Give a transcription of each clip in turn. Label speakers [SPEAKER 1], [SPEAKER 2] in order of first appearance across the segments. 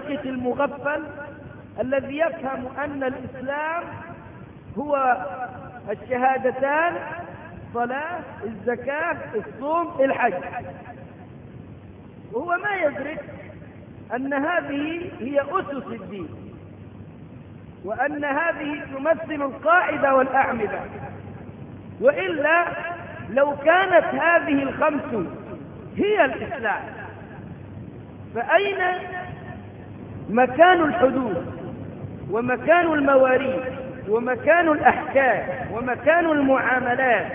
[SPEAKER 1] المثقف المغفل الذي يفهم أن الإسلام هو الشهادتان: الصلاة، الزكاة، الصوم، الحج، وهو ما يدرك أن هذه هي أسس الدين، وأن هذه تمثل القاعدة والأعمدة. وإلا لو كانت هذه الخمس هي الإسلام فأين مكان الحدود ومكان المواريث ومكان الأحكام ومكان المعاملات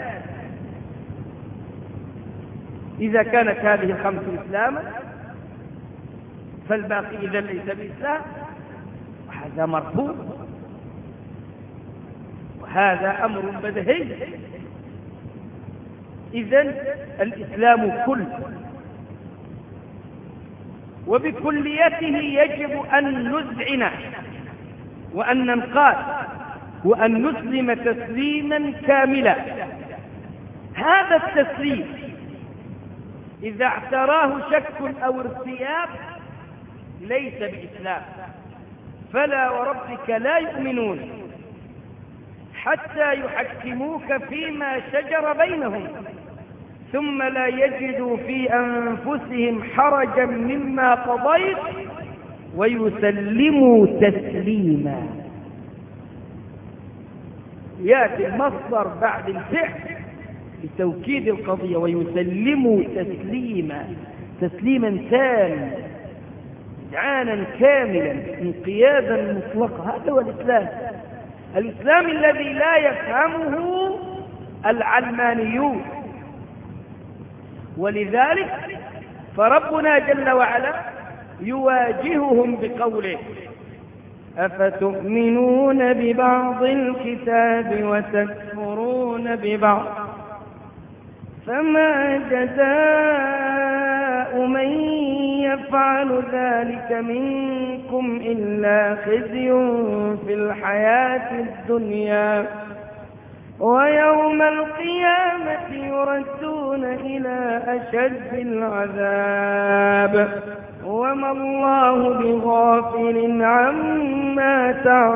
[SPEAKER 1] إذا كانت هذه الخمس إسلاما؟ فالباقي إذن ليس بإسلام، وهذا مرفوض، وهذا أمر بديهي. إذن الإسلام كل، وبكليته يجب أن نذعن وأن ننقاد وأن نسلم تسليما كاملا. هذا التسليم إذا اعتراه شك أو ارتياب ليس بإسلام. فلا وربك لا يؤمنون حتى يحكموك فيما شجر بينهم ثم لا يجدوا في أنفسهم حرجا مما قضيت ويسلموا تسليما. يأتي المصدر بعد الفعل لتوكيد القضية: ويسلموا تسليما، تسليما تاما، إذعانا كاملا، انقيادا مطلقا. هذا هو الإسلام، الإسلام الذي لا يفهمه العلمانيون. ولذلك فربنا جل وعلا يواجههم بقوله: أفتؤمنون ببعض الكتاب وتكفرون ببعض فما جزاء من يفعل ذلك منكم إلا خزي في الحياة الدنيا ويوم القيامة يردون إلى أشد العذاب وما الله بغافل عما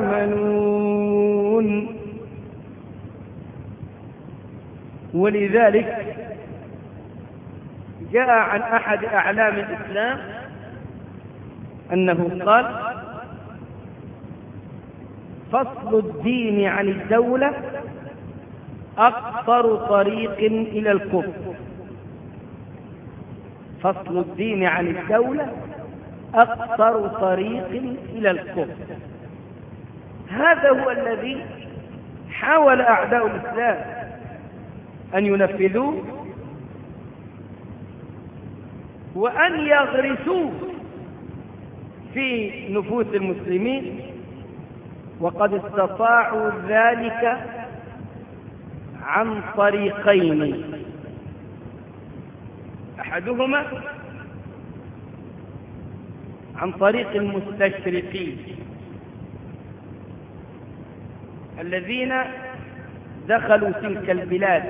[SPEAKER 1] تعملون. ولذلك جاء عن أحد أعلام الإسلام أنه قال: فصل الدين عن الدولة أقصر طريق إلى الكفر. فصل الدين عن الدولة أقصر طريق إلى الكفر. هذا هو الذي حاول أعداء الإسلام أن ينفذوه وأن يغرسوه في نفوس المسلمين، وقد استطاعوا ذلك عن طريقين: أحدهما عن طريق المستشرقين الذين دخلوا تلك البلاد.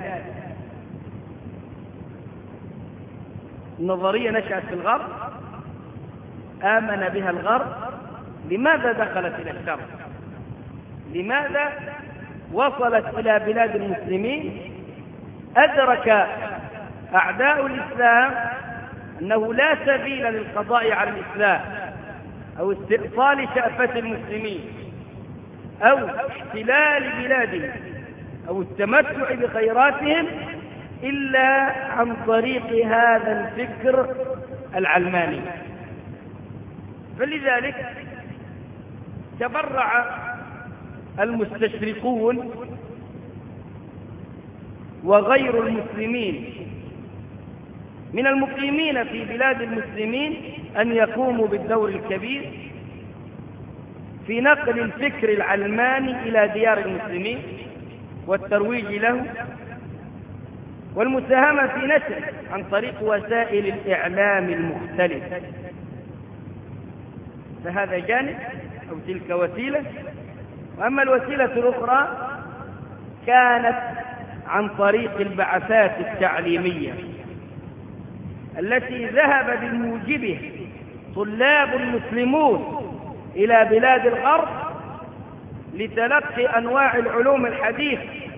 [SPEAKER 1] النظرية نشأت في الغرب، آمن بها الغرب. لماذا دخلت إلى الشرق؟ لماذا وصلت إلى بلاد المسلمين؟ أدرك أعداء الإسلام أنه لا سبيل للقضاء على الإسلام أو استئصال شأفة المسلمين أو احتلال بلادهم أو التمتع بخيراتهم إلا عن طريق هذا الفكر العلماني. فلذلك تبرع المستشرقون وغير المسلمين من المقيمين في بلاد المسلمين أن يقوموا بالدور الكبير في نقل الفكر العلماني إلى ديار المسلمين والترويج له والمساهمة في نشره عن طريق وسائل الإعلام المختلفة. فهذا جانب أو تلك وسيلة. وأما الوسيلة الأخرى كانت عن طريق البعثات التعليمية التي ذهب بموجبه طلاب مسلمون إلى بلاد الغرب لتلقي أنواع العلوم الحديث،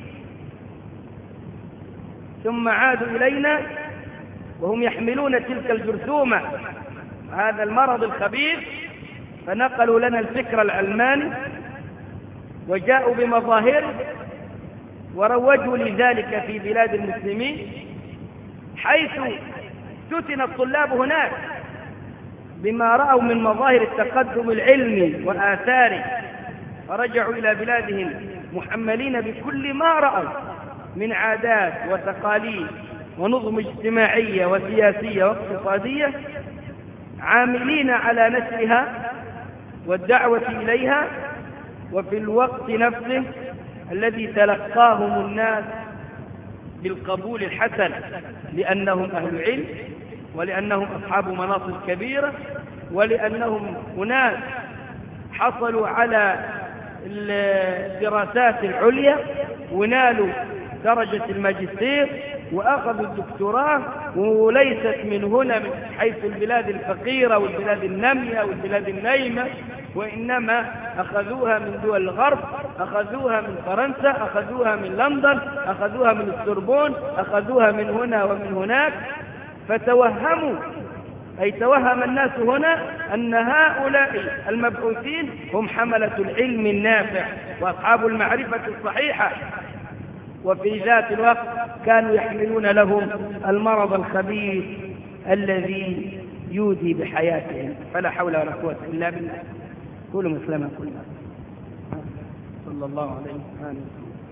[SPEAKER 1] ثم عادوا إلينا وهم يحملون تلك الجرثومة، هذا المرض الخبيث، فنقلوا لنا الفكر العلماني وجاءوا بمظاهره وروجوا لذلك في بلاد المسلمين، حيث فتن الطلاب هناك بما رأوا من مظاهر التقدم العلمي وآثاره، فرجعوا إلى بلادهم محملين بكل ما رأوا من عادات وتقاليد ونظم اجتماعية وسياسية واقتصادية، عاملين على نشرها والدعوة إليها، وفي الوقت نفسه الذي تلقاهم الناس بالقبول الحسن، لأنهم أهل علم، ولأنهم أصحاب مناصب كبيرة، ولأنهم أناس حصلوا على الدراسات العليا ونالوا درجة الماجستير وأخذوا الدكتوراه، وليست من هنا من حيث البلاد الفقيرة والبلاد النامية والبلاد النايمة، وإنما أخذوها من دول الغرب، أخذوها من فرنسا، أخذوها من لندن، أخذوها من السوربون، أخذوها من هنا ومن هناك، فتوهموا، أي توهم الناس هنا أن هؤلاء المبعوثين هم حملة العلم النافع وأصحاب المعرفة الصحيحة، وفي ذات الوقت كانوا يحملون لهم المرض الخبيث الذي يودي بحياتهم. فلا حول ولا قوة إلا بالله. كل مسلم كلنا صلى الله عليه وسلم.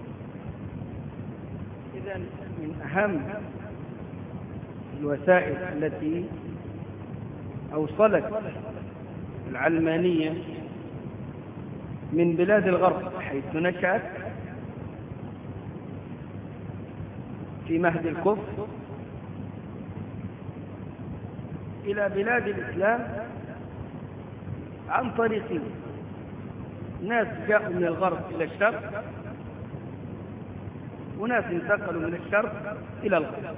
[SPEAKER 1] إذن من أهم الوسائل التي أوصلت العلمانية من بلاد الغرب حيث نشأت في مهد الكفر إلى بلاد الإسلام عن طريق ناس جاءوا من الغرب إلى الشرق، وناس انتقلوا من الشرق إلى الغرب.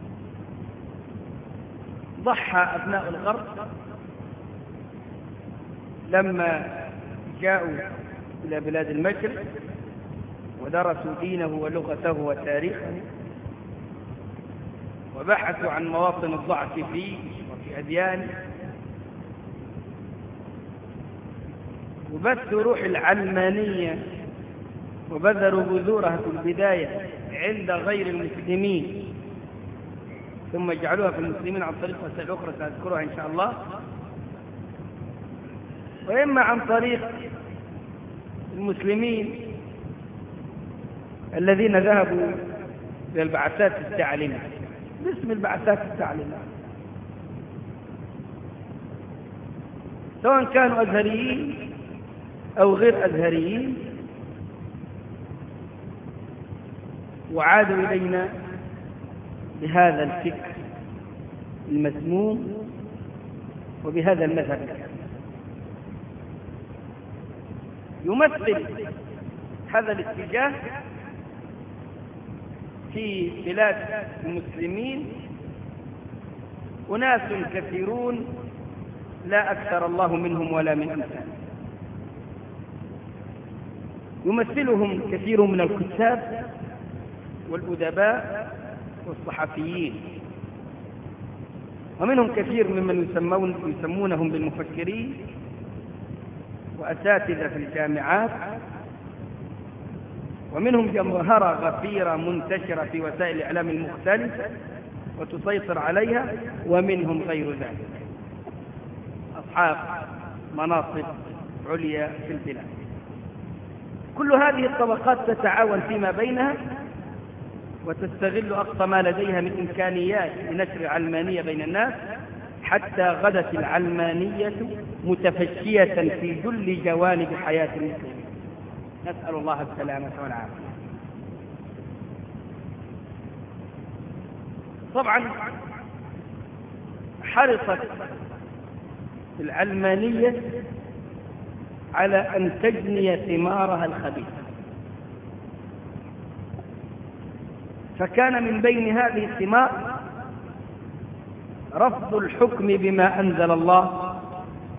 [SPEAKER 1] ضحى أبناء الغرب لما جاءوا إلى بلاد المشرق ودرسوا دينه ولغته وتاريخه، وبحثوا عن مواطن الضعف فيه وفي أديانه، وبثوا روح العلمانية وبذروا بذورها في البداية عند غير المسلمين، ثم جعلوها في المسلمين عن طريق وسائل أخرى سأذكرها إن شاء الله، وإما عن طريق المسلمين الذين ذهبوا إلى البعثات التعليمية باسم البعثات التعليمية، سواء كانوا أزهريين أو غير أزهريين، وعادوا إلينا بهذا الفكر المسموم وبهذا المذهب. يمثل هذا الاتجاه في بلاد المسلمين أناس كثيرون لا أكثر الله منهم ولا من أمثالهم، يمثلهم كثير من الكتاب والأدباء والصحفيين، ومنهم كثير ممن يسمونهم بالمفكرين وأساتذة في الجامعات، ومنهم جمهرة غفيرة منتشرة في وسائل الإعلام المختلفة وتسيطر عليها، ومنهم غير ذلك أصحاب مناصب عليا في البلاد. كل هذه الطبقات تتعاون فيما بينها وتستغل أقصى ما لديها من إمكانيات لنشر العلمانية بين الناس، حتى غدت العلمانية متفشية في كل جوانب حياة المسلمين. نسأل الله السلامة والعافية. طبعا حرصت العلمانية على أن تجني ثمارها الخبيثة، فكان من بين هذه الثمار رفض الحكم بما أنزل الله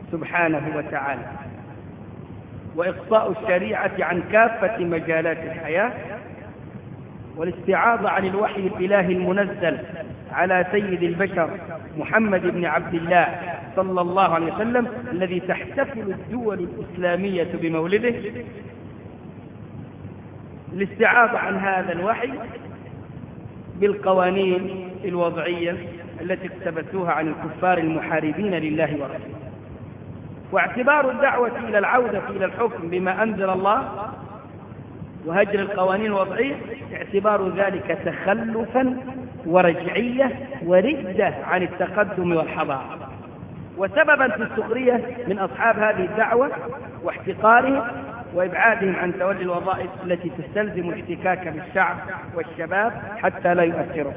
[SPEAKER 1] سبحانه وتعالى، وإقصاء الشريعة عن كافة مجالات الحياة، والاستعاضة عن الوحي الإلهي المنزل على سيد البشر محمد بن عبد الله صلى الله عليه وسلم الذي تحتفل الدول الإسلامية بمولده، الاستعاضة عن هذا الوحي بالقوانين الوضعية التي اقتبسوها عن الكفار المحاربين لله ورسوله، واعتبار الدعوة إلى العودة إلى الحكم بما أنزل الله وهجر القوانين الوضعية اعتبار ذلك تخلفا ورجعية وردة عن التقدم والحضارة، وسببا في السخرية من أصحاب هذه الدعوة واحتقارهم وإبعادهم عن تولي الوظائف التي تستلزم الاحتكاك بالشعب والشباب حتى لا يؤثروا.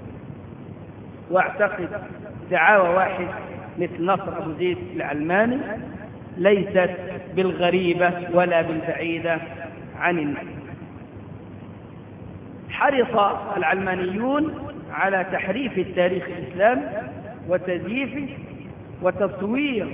[SPEAKER 1] واعتقد دعاوى واحد مثل نصر أبو زيد العلماني ليست بالغريبة ولا بالبعيدة عن الناس. حرص العلمانيون على تحريف التاريخ الإسلامي وتزييفه وتصوير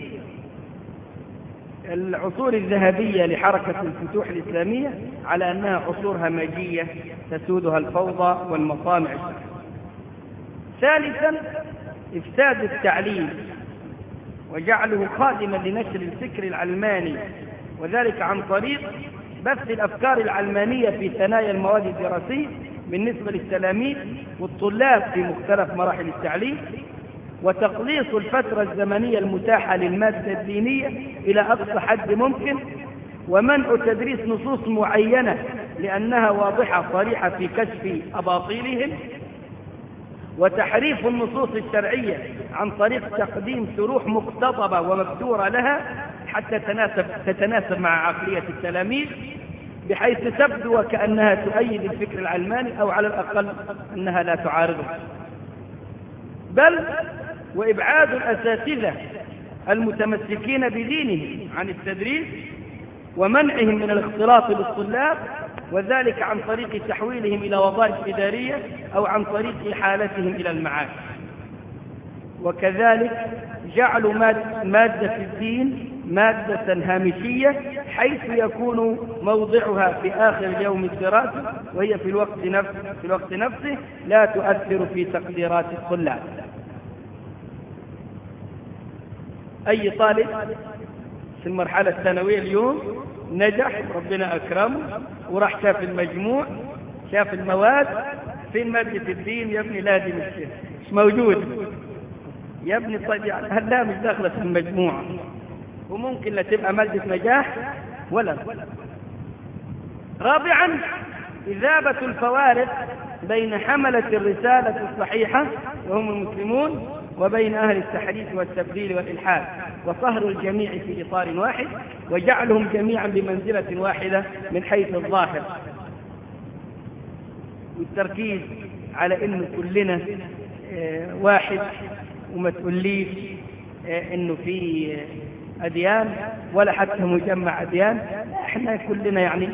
[SPEAKER 1] العصور الذهبية لحركة الفتوح الإسلامية على أنها عصور همجية تسودها الفوضى والمصانع. ثالثا إفساد التعليم وجعله خادما لنشر الفكر العلماني، وذلك عن طريق بث الأفكار العلمانية في ثنايا المواد الدراسية بالنسبة للتلاميذ والطلاب في مختلف مراحل التعليم، وتقليص الفترة الزمنية المتاحة للمادة الدينية إلى أقصى حد ممكن، ومنع تدريس نصوص معينة لأنها واضحة صريحة في كشف أباطيلهم، وتحريف النصوص الشرعية عن طريق تقديم شروح مقتضبة ومبتورة لها حتى تتناسب مع عقلية التلاميذ بحيث تبدو وكأنها تؤيد الفكر العلماني أو على الأقل أنها لا تعارضه، بل وإبعاد الأساتذة المتمسكين بدينهم عن التدريس ومنعهم من الاختلاط بالطلاب، وذلك عن طريق تحويلهم إلى وظائف إدارية أو عن طريق إحالتهم إلى المعاش. وكذلك جعلوا مادة الدين مادة هامشية حيث يكون موضعها في آخر اليوم الدراسي، وهي في الوقت نفسه لا تؤثر في تقديرات الطلاب. أي طالب في المرحلة الثانوية اليوم نجح ربنا أكرمه وراح شاف المجموع شاف المواد في مادة الدين، يا ابني لازم الشيء مش موجود، يا ابني طيب هلا مش داخلة في المجموعة، وممكن لا تبقى مادة نجاح ولا. رابعا إذابة الفوارق بين حملة الرسالة الصحيحة وهم المسلمون وبين أهل التحريف والتبديل والإلحاد، وصهر الجميع في إطار واحد وجعلهم جميعا بمنزلة واحدة من حيث الظاهر، والتركيز على إنه كلنا واحد وما تقوليش إنه في أديان ولا حتى مجمع أديان، احنا كلنا يعني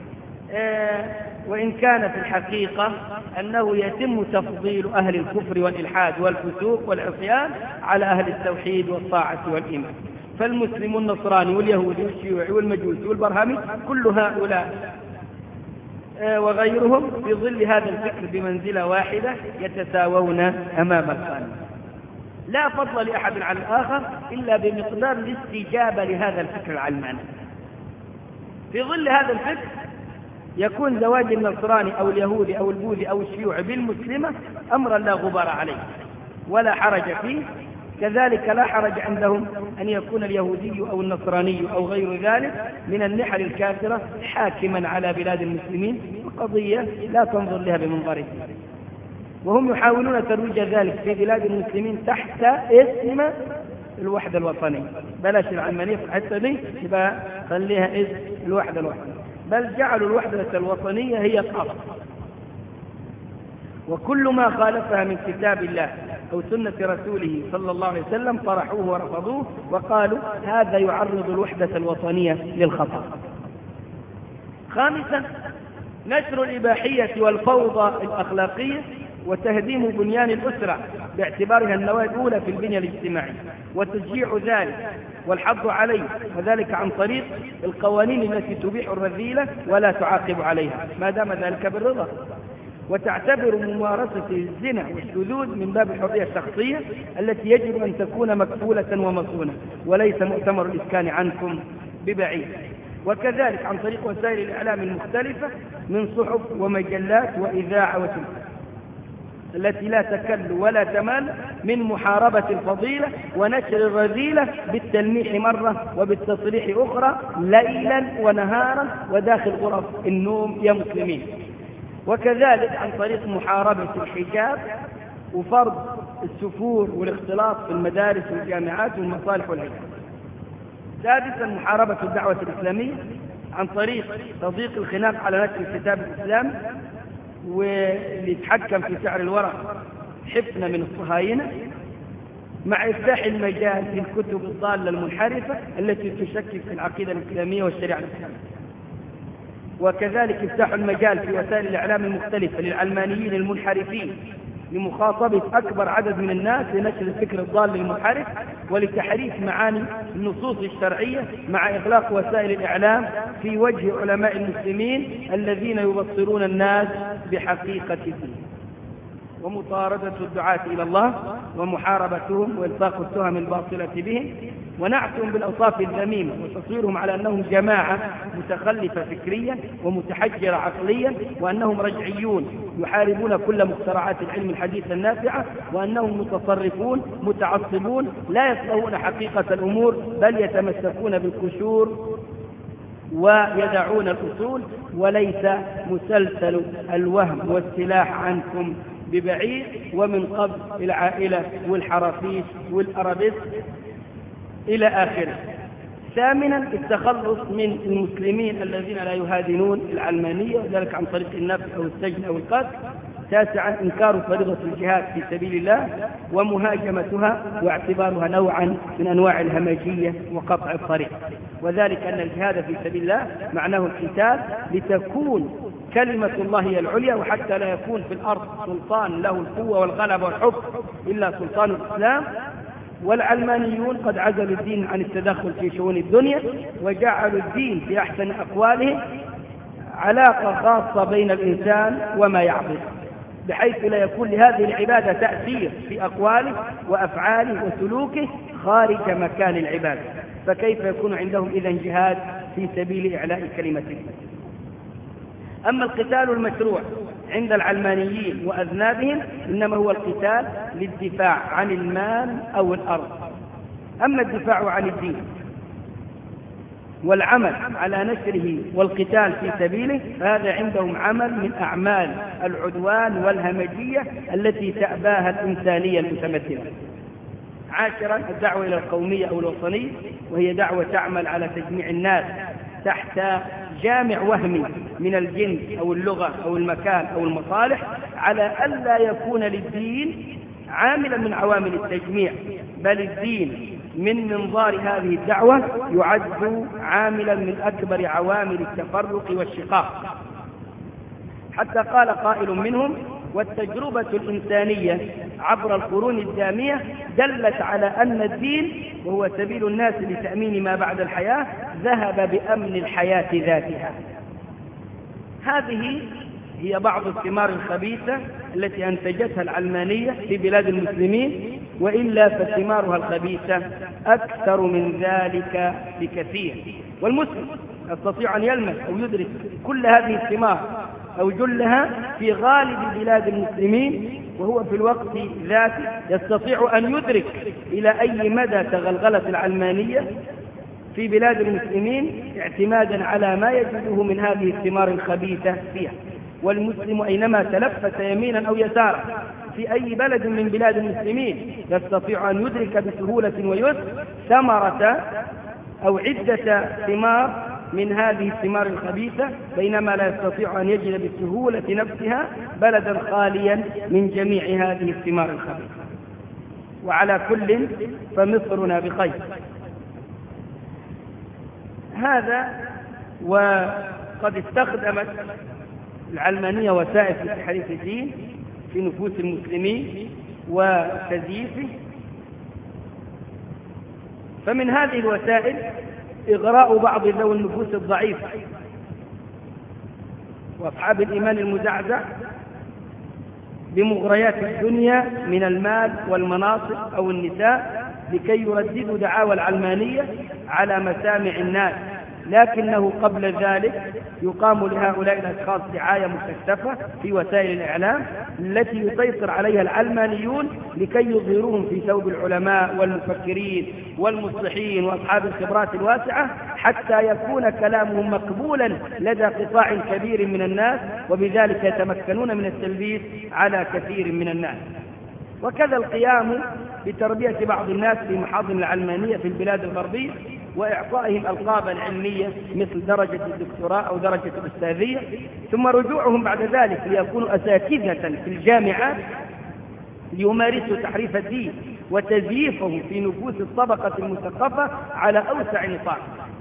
[SPEAKER 1] وإن كان في الحقيقة أنه يتم تفضيل أهل الكفر والإلحاد والفسوق والعصيان على أهل التوحيد والطاعة والإيمان، فالمسلم والنصراني واليهودي والشيوعي والمجوسي والبرهمي كل هؤلاء وغيرهم في ظل هذا الفكر بمنزلة واحدة يتساوون أمام القانون، لا فضل لأحد على الآخر إلا بمقدار الاستجابة لهذا الفكر العلماني. في ظل هذا الفكر يكون زواج النصراني أو اليهودي أو البوذي أو الشيوعي بالمسلمة أمرا لا غبار عليه ولا حرج فيه، كذلك لا حرج عندهم أن يكون اليهودي أو النصراني أو غير ذلك من النحل الكافرة حاكما على بلاد المسلمين، وقضية لا تنظر لها بمنظره، وهم يحاولون ترويج ذلك في بلاد المسلمين تحت اسم الوحدة الوطنية. بلاش العلمانية في الحتة دي، يبقى خليها اسم الوحدة الوطنية، بل جعلوا الوحدة الوطنية هي الأصل، وكل ما خالفها من كتاب الله أو سنة رسوله صلى الله عليه وسلم طرحوه ورفضوه وقالوا هذا يعرض الوحدة الوطنية للخطر. خامسا نشر الإباحية والفوضى الأخلاقية وتهديم بنيان الأسرة باعتبارها النواة الأولى في البنية الاجتماعية، وتشجيع ذلك والحظ عليه، وذلك عن طريق القوانين التي تبيح الرذيلة ولا تعاقب عليها ما دام ذلك بالرضا. وتعتبر ممارسة الزنا والشذوذ من باب الحرية الشخصية التي يجب أن تكون مكفولة ومصونة، وليس مؤتمر الإسكان عنكم ببعيد. وكذلك عن طريق وسائل الإعلام المختلفة من صحف ومجلات وإذاعة وتلفزيون التي لا تكل ولا تمل من محاربة الفضيلة ونشر الرذيلة بالتلميح مرة وبالتصريح أخرى ليلا ونهارا وداخل غرف النوم يا مسلمين. وكذلك عن طريق محاربة الحجاب وفرض السفور والاختلاط في المدارس والجامعات والمصالح والهيئات. سادسا محاربة الدعوة الإسلامية عن طريق تضييق الخناق على نشر الكتاب الإسلامي واللي يتحكم في سعر الورق حفنة من الصهاينة، مع إفتاح المجال في الكتب الضالة المنحرفة التي تشكك في العقيدة الإسلامية والشريعة الإسلامية. وكذلك افتح المجال في وسائل الإعلام المختلفة للعلمانيين المنحرفين لمخاطبة أكبر عدد من الناس لنشر الفكر الضال المنحرف ولتحريف معاني النصوص الشرعية، مع إغلاق وسائل الإعلام في وجه علماء المسلمين الذين يبصرون الناس بحقيقة الدين. ومطاردة الدعاة إلى الله ومحاربتهم وإلصاق التهم الباطلة بهم ونعتهم بالأوصاف الذميمة وتصويرهم على أنهم جماعة متخلفة فكريا ومتحجرة عقليا، وأنهم رجعيون يحاربون كل مخترعات العلم الحديث النافعة، وأنهم متصرفون متعصبون لا يفقهون حقيقة الأمور بل يتمسكون بالقشور ويدعون الأصول، وليس مسلسل الوهم والسلاح عنكم ببعيد ومن قبل العائلة والحرافيش والأرابيس إلى آخره. ثامنا التخلص من المسلمين الذين لا يهادنون العلمانية وذلك عن طريق النفي أو السجن أو القتل. تاسعا إنكار فريضة الجهاد في سبيل الله ومهاجمتها واعتبارها نوعا من أنواع الهمجية وقطع الطريق، وذلك أن الجهاد في سبيل الله معناه القتال لتكون كلمة الله هي العليا، وحتى لا يكون في الأرض سلطان له القوة والغلبة والحكم إلا سلطان الإسلام. والعلمانيون قد عزلوا الدين عن التدخل في شؤون الدنيا وجعلوا الدين في أحسن أقواله علاقة خاصة بين الإنسان وما يعبد، بحيث لا يكون لهذه العبادة تأثير في أقواله وأفعاله وسلوكه خارج مكان العبادة، فكيف يكون عندهم إذن جهاد في سبيل إعلاء كلمة الله؟ أما القتال المشروع عند العلمانيين وأذنابهم إنما هو القتال للدفاع عن المال أو الأرض. أما الدفاع عن الدين والعمل على نشره والقتال في سبيله فهذا عندهم عمل من أعمال العدوان والهمجية التي تأباها الإنسانية المتمثلة. عاشرا الدعوة إلى القومية أو الوطنية، وهي دعوة تعمل على تجميع الناس تحت جامع وهمي من الجنس أو اللغة أو المكان أو المصالح، على ألا يكون للدين عاملا من عوامل التجميع، بل الدين من منظار هذه الدعوة يعد عاملا من أكبر عوامل التفرق والشقاق. حتى قال قائل منهم: والتجربة الإنسانية عبر القرون الدامية دلت على أن الدين وهو سبيل الناس لتأمين ما بعد الحياة ذهب بأمن الحياة ذاتها. هذه هي بعض الثمار الخبيثة التي أنتجتها العلمانية في بلاد المسلمين، وإلا فثمارها الخبيثة أكثر من ذلك بكثير. والمسلم يستطيع أن يلمس أو يدرك كل هذه الثمار أو جلها في غالب بلاد المسلمين، وهو في الوقت ذاته يستطيع أن يدرك إلى أي مدى تغلغلت العلمانية في بلاد المسلمين اعتمادا على ما يجده من هذه الثمار الخبيثة فيها. والمسلم أينما تلفت يمينا أو يسارا في أي بلد من بلاد المسلمين يستطيع أن يدرك بسهولة ويسر ثمرة أو عدة ثمار من هذه الثمار الخبيثة، بينما لا يستطيع أن يجد بالسهولة نفسها بلدا خاليا من جميع هذه الثمار الخبيثة. وعلى كل فمصرنا بخير. هذا وقد استخدمت العلمانية وسائل في تحريف الدين في نفوس المسلمين وتزييفه. فمن هذه الوسائل إغراء بعض ذوي النفوس الضعيفة وأصحاب الإيمان المزعزع بمغريات الدنيا من المال والمناصب أو النساء لكي يرددوا دعاوى العلمانية على مسامع الناس، لكنه قبل ذلك يقام لهؤلاء الأشخاص دعاية مكثفة في وسائل الإعلام التي يسيطر عليها العلمانيون لكي يظهروهم في ثوب العلماء والمفكرين والمصلحين وأصحاب الخبرات الواسعة، حتى يكون كلامهم مقبولا لدى قطاع كبير من الناس، وبذلك يتمكنون من التلبيس على كثير من الناس. وكذا القيام بتربية بعض الناس في محاضن العلمانية في البلاد الغربية وإعطائهم ألقابا علمية مثل درجة الدكتوراه أو درجة الأستاذية، ثم رجوعهم بعد ذلك ليكونوا أساتذة في الجامعات ليمارسوا تحريف الدين وتزييفه في نفوس الطبقة المثقفة على أوسع نطاق.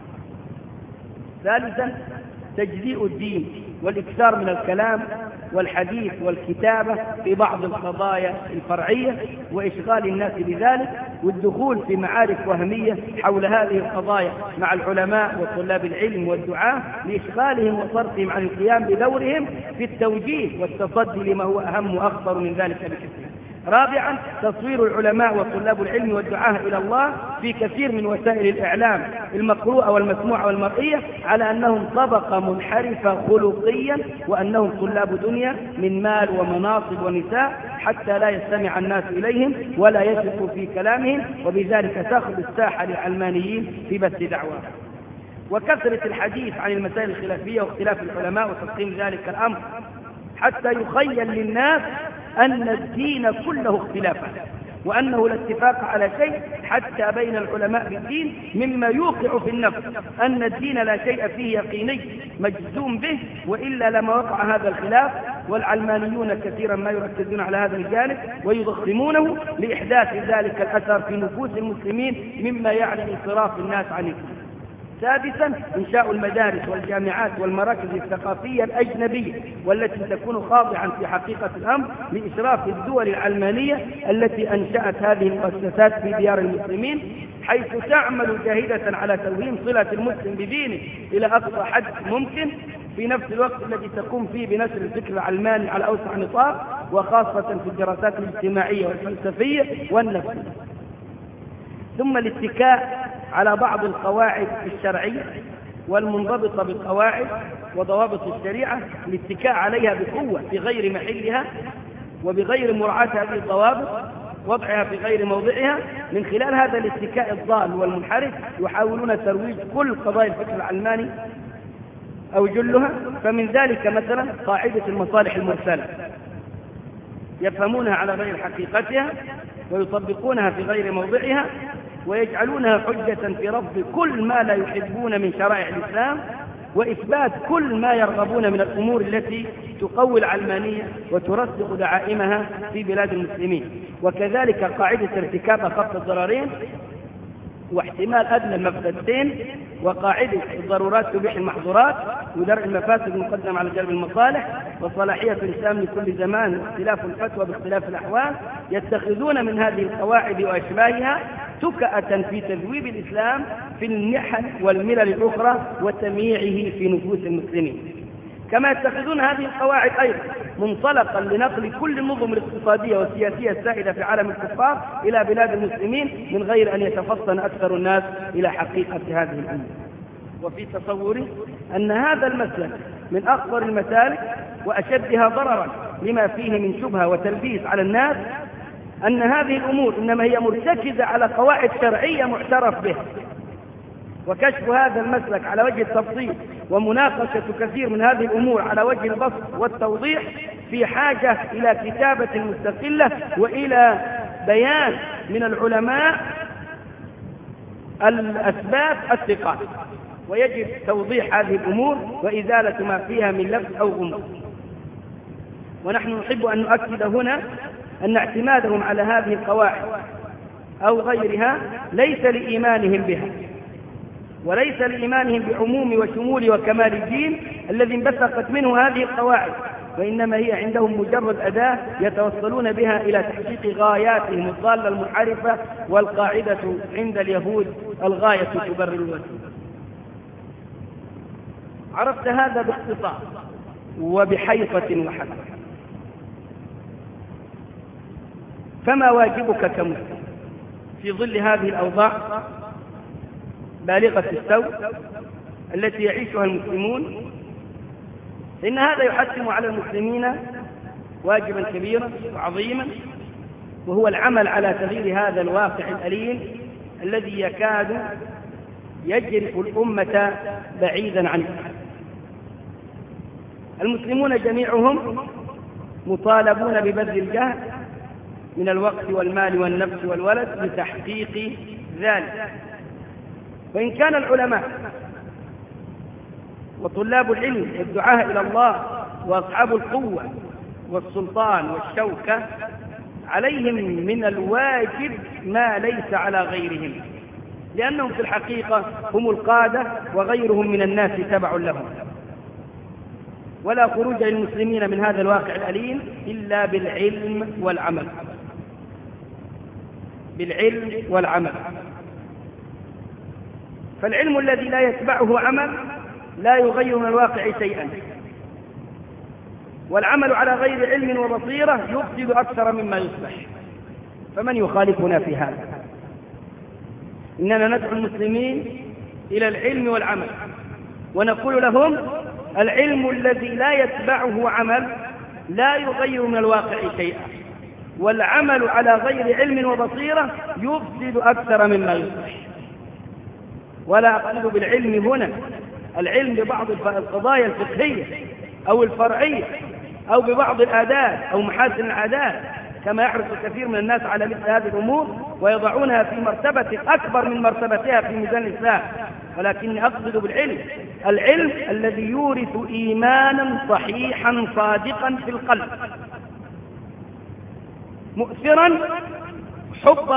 [SPEAKER 1] ثالثا، تجزيء الدين والإكثار من الكلام والحديث والكتابة في بعض القضايا الفرعية وإشغال الناس بذلك، والدخول في معارك وهمية حول هذه القضايا مع العلماء وطلاب العلم والدعاة لإشغالهم وصرفهم عن القيام بدورهم في التوجيه والتصدي لما هو أهم وأخطر من ذلك بكثير. رابعا، تصوير العلماء وطلاب العلم والدعاة إلى الله في كثير من وسائل الإعلام المقروءة والمسموعة والمرئية على أنهم طبقة منحرفة خلقيا وأنهم طلاب دنيا من مال ومناصب ونساء، حتى لا يستمع الناس إليهم ولا يثق في كلامهم، وبذلك تأخذ الساحة للعلمانيين في بث دعواهم. وكثرة الحديث عن المسائل الخلافية واختلاف العلماء وتقسيم ذلك الأمر حتى يخيل للناس أن الدين كله اختلافا، وأنه لا اتفاق على شيء حتى بين العلماء بالدين، مما يوقع في النفس أن الدين لا شيء فيه يقيني مجزوم به، وإلا لما وقع هذا الخلاف. والعلمانيون كثيرا ما يركزون على هذا الجانب ويضخمونه لإحداث ذلك الأثر في نفوس المسلمين مما يعني انصراف الناس عن الدين. سادسا، إنشاء المدارس والجامعات والمراكز الثقافية الأجنبية والتي تكون خاضعا في حقيقة الأمر لإشراف الدول العلمانية التي أنشأت هذه المؤسسات في ديار المسلمين، حيث تعمل جاهدة على توهين صلة المسلم بدينه إلى أقصى حد ممكن، في نفس الوقت الذي تقوم فيه بنشر الفكر العلماني على أوسع نطاق، وخاصة في الدراسات الاجتماعية والفلسفية والنفسية. ثم الاتكاء على بعض القواعد الشرعية والمنضبطة بالقواعد وضوابط الشريعة، الاتكاء عليها بقوة في غير محلها وبغير مراعاة هذه الضوابط، وضعها في غير موضعها. من خلال هذا الاتكاء الضال والمنحرف يحاولون ترويج كل قضايا الفكر العلماني أو جلها. فمن ذلك مثلا قاعدة المصالح المرسلة، يفهمونها على غير حقيقتها ويطبقونها في غير موضعها، ويجعلونها حجة في رفض كل ما لا يحبون من شرائع الإسلام وإثبات كل ما يرغبون من الأمور التي تقوي العلمانية وترسخ دعائمها في بلاد المسلمين. وكذلك قاعدة ارتكاب أخف الضررين واحتمال أدنى المفسدتين، وقاعدة الضرورات تبيح المحظورات، ودرء المفاسد مقدم على جلب المصالح، وصلاحية الإسلام لكل زمان واختلاف الفتوى باختلاف الأحوال. يتخذون من هذه القواعد وأشباهها تكأة في تذويب الإسلام في النحل والملل الأخرى وتمييعه في نفوس المسلمين. كما يتخذون هذه القواعد أيضا منطلقا لنقل كل النظم الاقتصادية والسياسية السائدة في عالم الكفار إلى بلاد المسلمين من غير أن يتفطن أكثر الناس إلى حقيقة هذه الأمور. وفي تصوري أن هذا المسلك من أخطر المسالك وأشدها ضررا لما فيه من شبهة وتلبيس على الناس، أن هذه الأمور إنما هي مرتكزة على قواعد شرعية معترف بها. وكشف هذا المسلك على وجه التفصيل ومناقشة كثير من هذه الأمور على وجه البسط والتوضيح في حاجة إلى كتابة مستقلة وإلى بيان من العلماء الأسباب الثقات، ويجب توضيح هذه الأمور وإزالة ما فيها من لبس أو غموض. ونحن نحب أن نؤكد هنا أن اعتمادهم على هذه القواعد أو غيرها ليس لإيمانهم بها، وليس لإيمانهم بعموم وشمول وكمال الدين الذي انبثقت منه هذه القواعد، وإنما هي عندهم مجرد أداة يتوصلون بها إلى تحقيق غاياتهم الضالة المنحرفة. والقاعدة عند اليهود الغاية تبرر الوسيلة. عرفت هذا باختصار وبحيطة وحدة. فما واجبك كمسلم في ظل هذه الأوضاع بالغة السوء التي يعيشها المسلمون؟ إن هذا يحتم على المسلمين واجبا كبيرا وعظيما، وهو العمل على تغيير هذا الواقع الأليم الذي يكاد يجرف الأمة بعيدا عنه. المسلمون جميعهم مطالبون ببذل الجهد من الوقت والمال والنفس والولد لتحقيق ذلك. وإن كان العلماء وطلاب العلم والدعاة إلى الله وأصحاب القوة والسلطان والشوكة عليهم من الواجب ما ليس على غيرهم، لأنهم في الحقيقة هم القادة وغيرهم من الناس تبع لهم. ولا خروج للمسلمين من هذا الواقع الأليم إلا بالعلم والعمل. بالعلم والعمل. فالعلم الذي لا يتبعه عمل لا يغير من الواقع شيئا، والعمل على غير علم وبصيرة يفسد أكثر مما يصلح. فمن يخالفنا في هذا؟ إننا ندعو المسلمين إلى العلم والعمل، ونقول لهم العلم الذي لا يتبعه عمل لا يغير من الواقع شيئا، والعمل على غير علم وبصيرة يفسد أكثر مما يصلح. ولا أقصد بالعلم هنا العلم ببعض القضايا الفقهية أو الفرعية أو ببعض الآداب أو محاسن العادات، كما يحرص كثير من الناس على مثل هذه الأمور ويضعونها في مرتبة أكبر من مرتبتها في ميزان الإسلام. ولكني أقصد بالعلم العلم الذي يورث إيمانا صحيحا صادقا في القلب، مؤثرا حب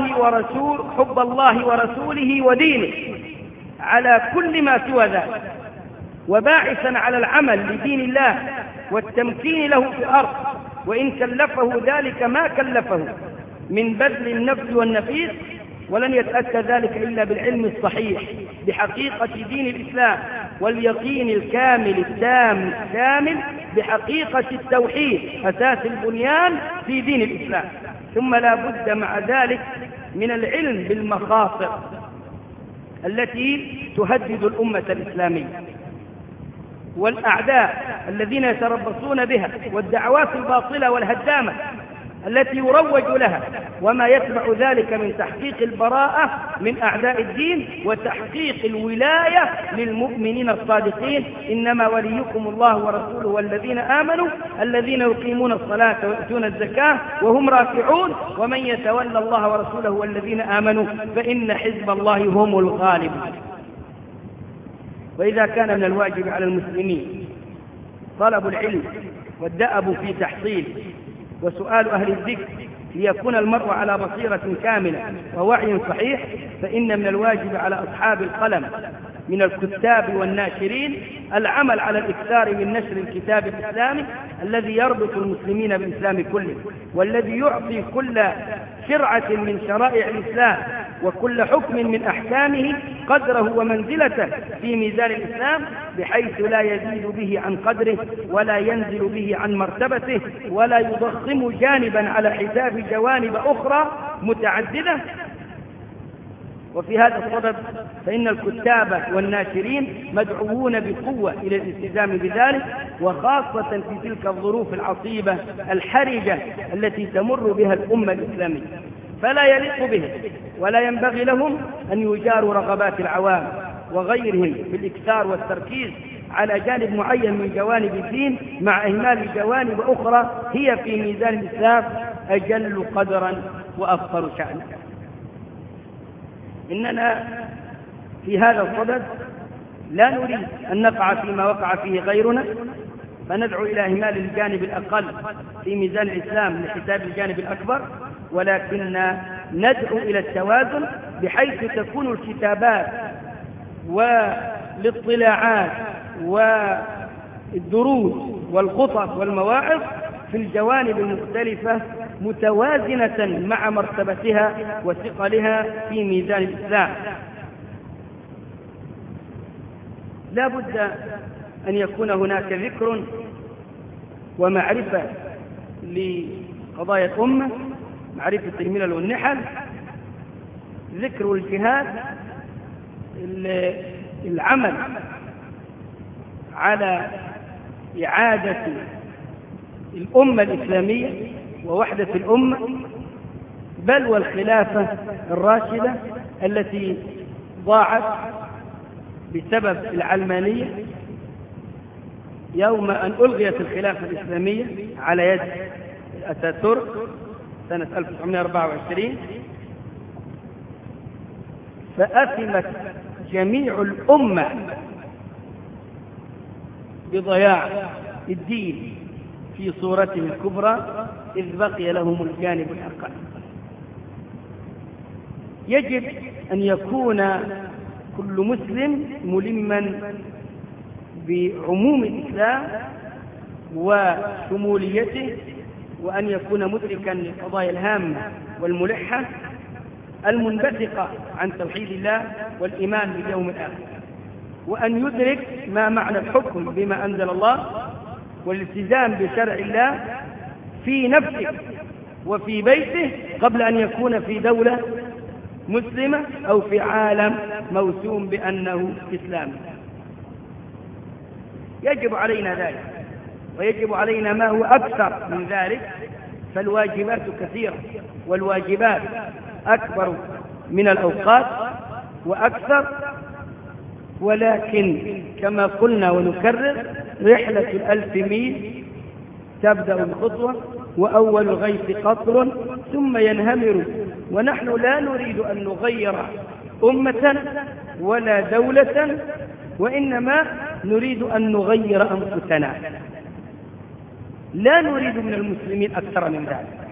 [SPEAKER 1] الله ورسوله ودينه على كل ما سوى ذلك، وباعثا على العمل لدين الله والتمكين له في الأرض، وإن كلفه ذلك ما كلفه من بذل النفس والنفيس. ولن يتأتى ذلك إلا بالعلم الصحيح بحقيقة دين الإسلام، واليقين الكامل التام الكامل بحقيقة التوحيد أساس البنيان في دين الإسلام. ثم لا بد مع ذلك من العلم بالمخاطر التي تهدد الأمة الإسلامية والأعداء الذين يتربصون بها، والدعوات الباطلة والهدامة التي يروج لها، وما يتبع ذلك من تحقيق البراءة من أعداء الدين وتحقيق الولاية للمؤمنين الصادقين. إنما وليكم الله ورسوله والذين آمنوا الذين يقيمون الصلاة ويؤتون الزكاة وهم راكعون ومن يتولى الله ورسوله والذين آمنوا فإن حزب الله هم الغالبون. وإذا كان من الواجب على المسلمين طلب العلم والدأب في تحصيل وسؤال أهل الذكر ليكون المرء على بصيرة كاملة ووعي صحيح، فإن من الواجب على أصحاب القلم من الكتاب والناشرين العمل على الإكثار من نشر الكتاب الإسلامي الذي يربط المسلمين بالإسلام كله، والذي يعطي كل شرعة من شرائع الإسلام وكل حكم من أحكامه قدره ومنزلته في ميزان الإسلام، بحيث لا يزيد به عن قدره ولا ينزل به عن مرتبته ولا يضخم جانبا على حساب جوانب أخرى متعددة. وفي هذا الصدد فإن الكتاب والناشرين مدعوون بقوة إلى الالتزام بذلك، وخاصة في تلك الظروف العصيبة الحرجة التي تمر بها الأمة الإسلامية. فلا يليق بهم ولا ينبغي لهم أن يجاروا رغبات العوام وغيرهم بالإكثار والتركيز على جانب معين من جوانب الدين مع إهمال جوانب أخرى هي في ميزان الإسلام أجل قدرا وأفخر شأنا. إننا في هذا الصدد لا نريد أن نقع فيما وقع فيه غيرنا، فندعو إلى إهمال الجانب الأقل في ميزان الإسلام لحساب الجانب الأكبر، ولكن ندعو إلى التوازن بحيث تكون الكتابات والاطلاعات والدروس والخطب والمواعظ في الجوانب المختلفة متوازنة مع مرتبتها وثقلها في ميزان الإسلام. لا بد أن يكون هناك ذكر ومعرفة لقضايا الأمة، معرفة الملل والنحل، ذكر الجهاد، العمل على إعادة الأمة الإسلامية ووحدة الأمة، بل والخلافة الراشدة التي ضاعت بسبب العلمانية يوم أن ألغيت الخلافة الإسلامية على يد أتاتورك سنة 1924، فأثمت جميع الأمة بضياع الدين في صورته الكبرى، إذ بقي لهم الجانب الأقل. يجب أن يكون كل مسلم ملما بعموم الإسلام وشموليته، وأن يكون مدركا للقضايا الهامة والملحة المنبثقة عن توحيد الله والإيمان باليوم الآخر، وأن يدرك ما معنى الحكم بما أنزل الله والالتزام بشرع الله في نفسه وفي بيته قبل أن يكون في دولة مسلمة أو في عالم موسوم بأنه إسلامي. يجب علينا ذلك، ويجب علينا ما هو أكثر من ذلك، فالواجبات كثيرة، والواجبات أكبر من الأوقات وأكثر، ولكن كما قلنا ونكرر، رحلة 1000 ميل تبدأ الخطوة، وأول الغيث قطر ثم ينهمر، ونحن لا نريد أن نغير أمة ولا دولة، وإنما نريد أن نغير أنفسنا. لا نريد من المسلمين أكثر من ذلك،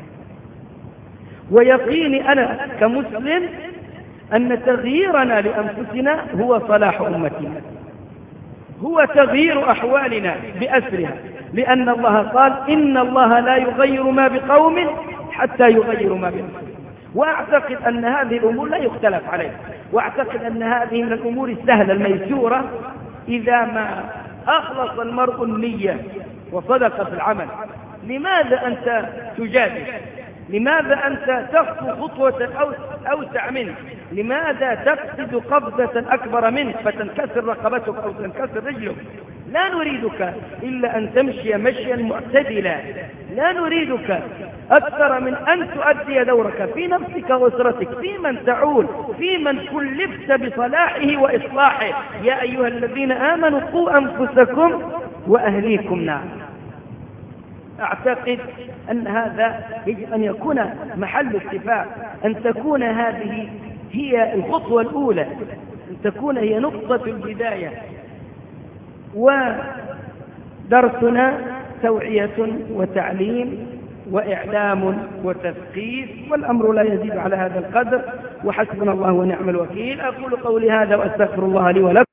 [SPEAKER 1] ويقيني أنا كمسلم أن تغييرنا لأنفسنا هو صلاح أمتنا، هو تغيير أحوالنا بأسرها، لأن الله قال إن الله لا يغير ما بقوم حتى يغيروا ما بأنفسهم. وأعتقد أن هذه الأمور لا يختلف عليها، وأعتقد أن هذه من الأمور السهلة الميسورة إذا ما أخلص المرء النية وصدق في العمل. لماذا أنت تجادل؟ لماذا أنت تخطو خطوة أوسع منك؟ لماذا تقصد قبضة أكبر منك فتنكسر رقبتك أو تنكسر رجلك؟ لا نريدك إلا أن تمشي مشيا معتدلا، لا نريدك أكثر من أن تؤدي دورك في نفسك وأسرتك، في من تعول، في من كلفت بصلاحه وإصلاحه. يا أيها الذين آمنوا قوا أنفسكم وأهليكم نارا. أعتقد أن هذا يجب أن يكون محل اتفاق، أن تكون هذه هي الخطوة الأولى، أن تكون هي نقطة البداية. ودرسنا توعية وتعليم وإعلام وتثقيف، والأمر لا يزيد على هذا القدر، وحسبنا الله ونعم الوكيل. أقول قولي هذا وأستغفر الله لي ولكم.